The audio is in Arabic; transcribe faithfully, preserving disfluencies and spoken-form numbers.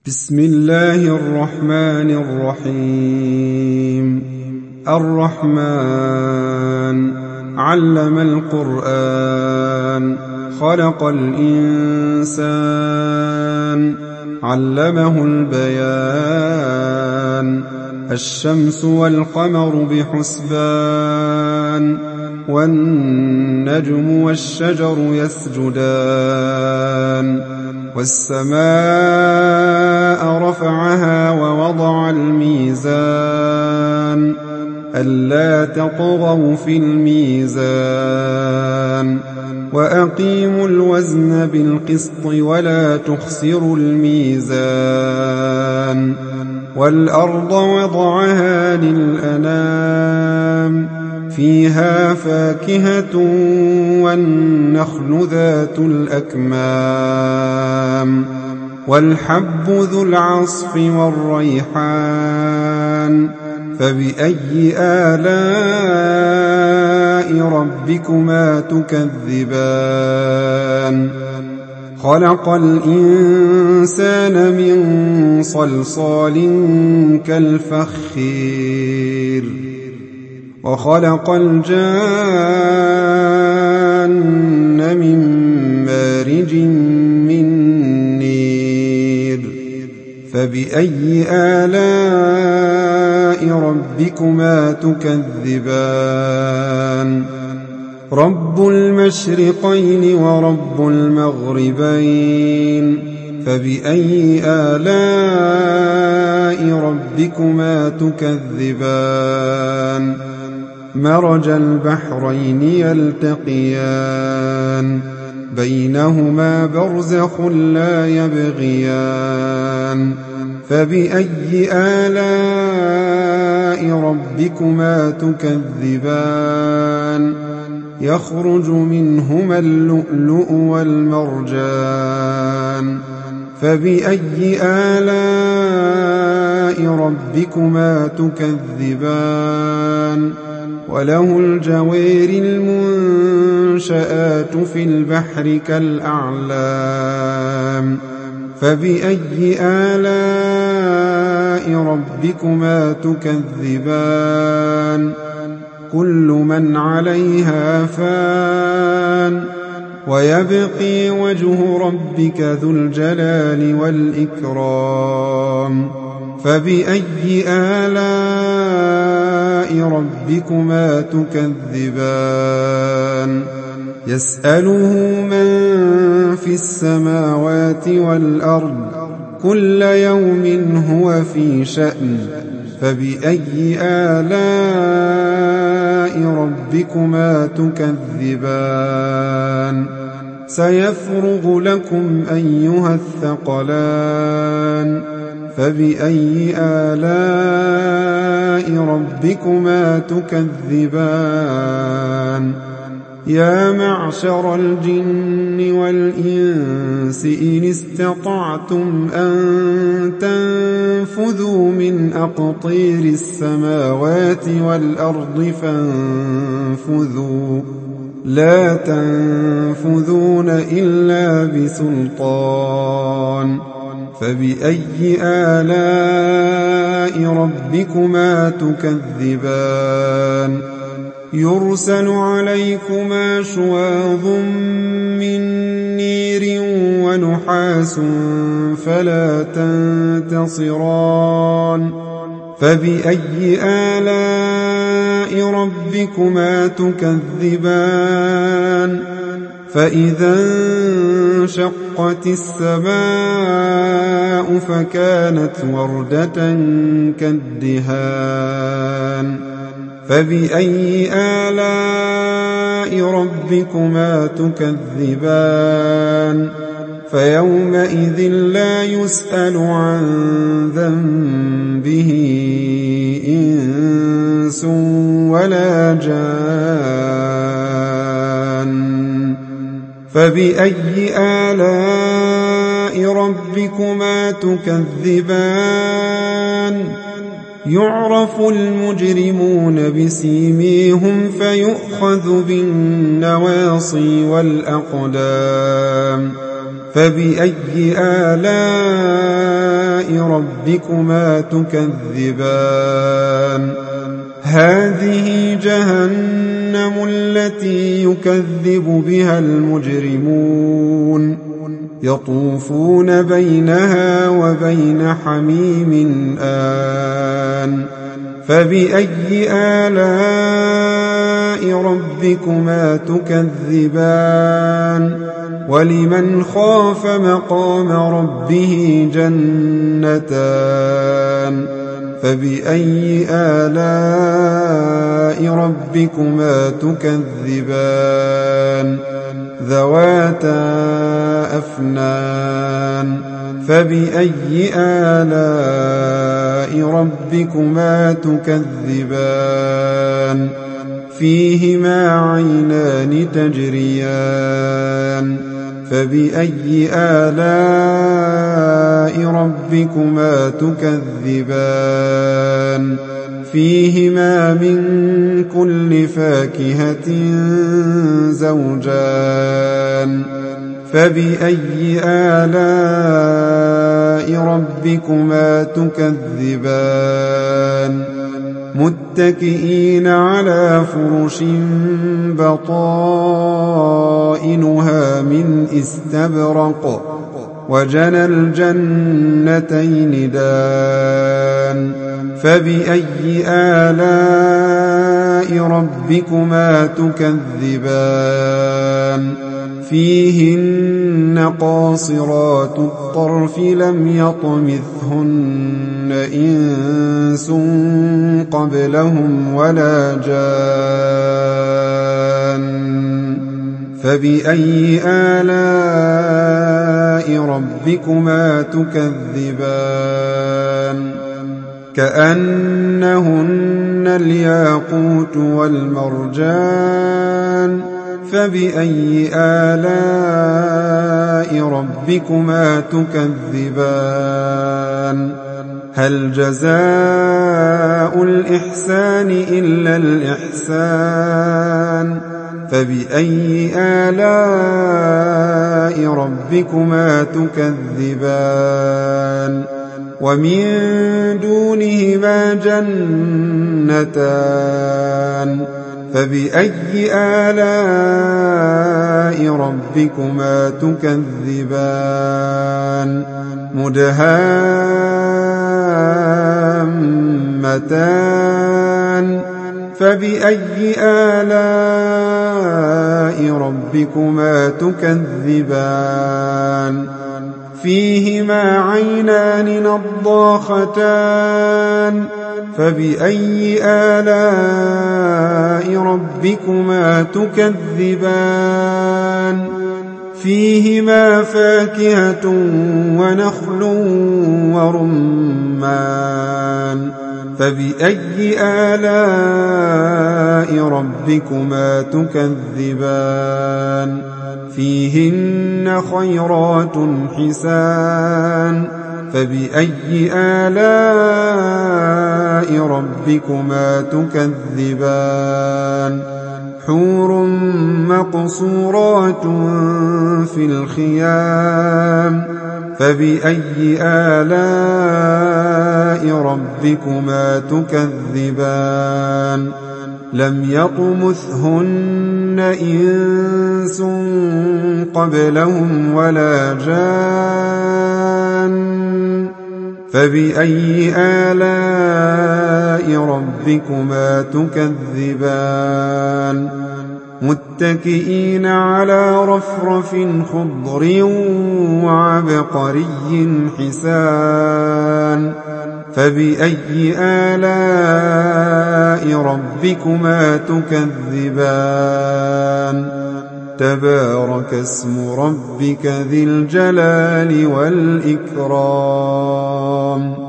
بسم الله الرحمن الرحيم. الرحمن علم القرآن خلق الإنسان علمه البيان الشمس والقمر بحسبان والنجم والشجر يسجدان والسماء رفعها ووضع الميزان ألا تطغوا في الميزان وأقيموا الوزن بالقسط ولا تخسروا الميزان والأرض وضعها للأنام فيها فاكهة والنخل ذات الأكمام والحب ذو العصف والريحان فبأي آلاء ربكما تكذبان خلق الإنسان من صلصال كالفخار وخلق الجان من مارج من نير فبأي آلاء ربكما تكذبان رب المشرقين ورب المغربين فبأي آلاء ربكما تكذبان مرج البحرين يلتقيان بينهما برزخ لا يبغيان فبأي آلاء ربكما تكذبان يخرج منهما اللؤلؤ والمرجان فبأي آلاء ربكما تكذبان وله الجوار المنشآت في البحر كالأعلام فبأي آلاء ربكما تكذبان كل من عليها فان ويبقي وجه ربك ذو الجلال والإكرام فبأي آلاء ربكما تكذبان يسأله من في السماوات والأرض كل يوم هو في شأن فبأي آلاء ربكما تكذبان سيفرغ لكم أيها الثقلان فبأي آلاء ربكما تكذبان يا معشر الجن والإنس إن استطعتم أن تنفذوا من أقطير السماوات والأرض فانفذوا لا تنفذون إلا بسلطان فبأي آلاء ربكما تكذبان يرسل عليكما شواظ من نير ونحاس فلا تنتصران فبأي آلاء ربكما تكذبان فإذا انشقت السماء فكانت وردة كالدهان فبأي آلاء ربكما تكذبان فيومئذ لا يسأل عن ذنبه إنس ولا جان فبأي آلاء ربكما تكذبان يعرف المجرمون بسيميهم فيؤخذ بالنواصي والأقدام فبأي آلاء ربكما تكذبان هذه جهنم التي يكذب بها المجرمون يطوفون بينها وبين حميم آن فبأي آلاء ربكما تكذبان ولمن خاف مقام ربه جنتان فبأي آلاء ربكما تكذبان ذواتا أفنان فبأي آلاء ربكما تكذبان فيهما عينان تجريان فبأي آلاء ربكما تكذبان فيهما من كل فاكهة زوجان فبأي آلاء ربكما تكذبان متكئين على فرش بطائنها من استبرق وجنى الجنتين دان فبأي آلاء ربكما تكذبان فيهن قاصرات الطرف لم يطمثهن إنس قبلهم ولا جان فبأي آلاء ربكما تكذبان كأنهن الياقوت والمرجان فبأي آلاء ربكما تكذبان هل جزاء الإحسان إلا الإحسان فبأي آلاء ربكما تكذبان ومن دونهما جنتان فبأي آلاء ربكما تكذبان مدهامتان فبأي آلاء ربكما تكذبان فيهما عينان نضاختان فبأي آلاء ربكما تكذبان فيهما فاكهة ونخل ورمان فبأي آلاء ربكما تكذبان فيهن خيرات حسان فبأي آلاء ربكما تكذبان حور مقصورات في الخيام فبأي آلاء ربكما تكذبان لم يطمثهن إنس قبلهم ولا جان فبأي آلاء ربكما تكذبان متكئين على رفرف خضر وعبقري حسان فبأي آلاء ربكما تكذبان تبارك اسم ربك ذي الجلال والإكرام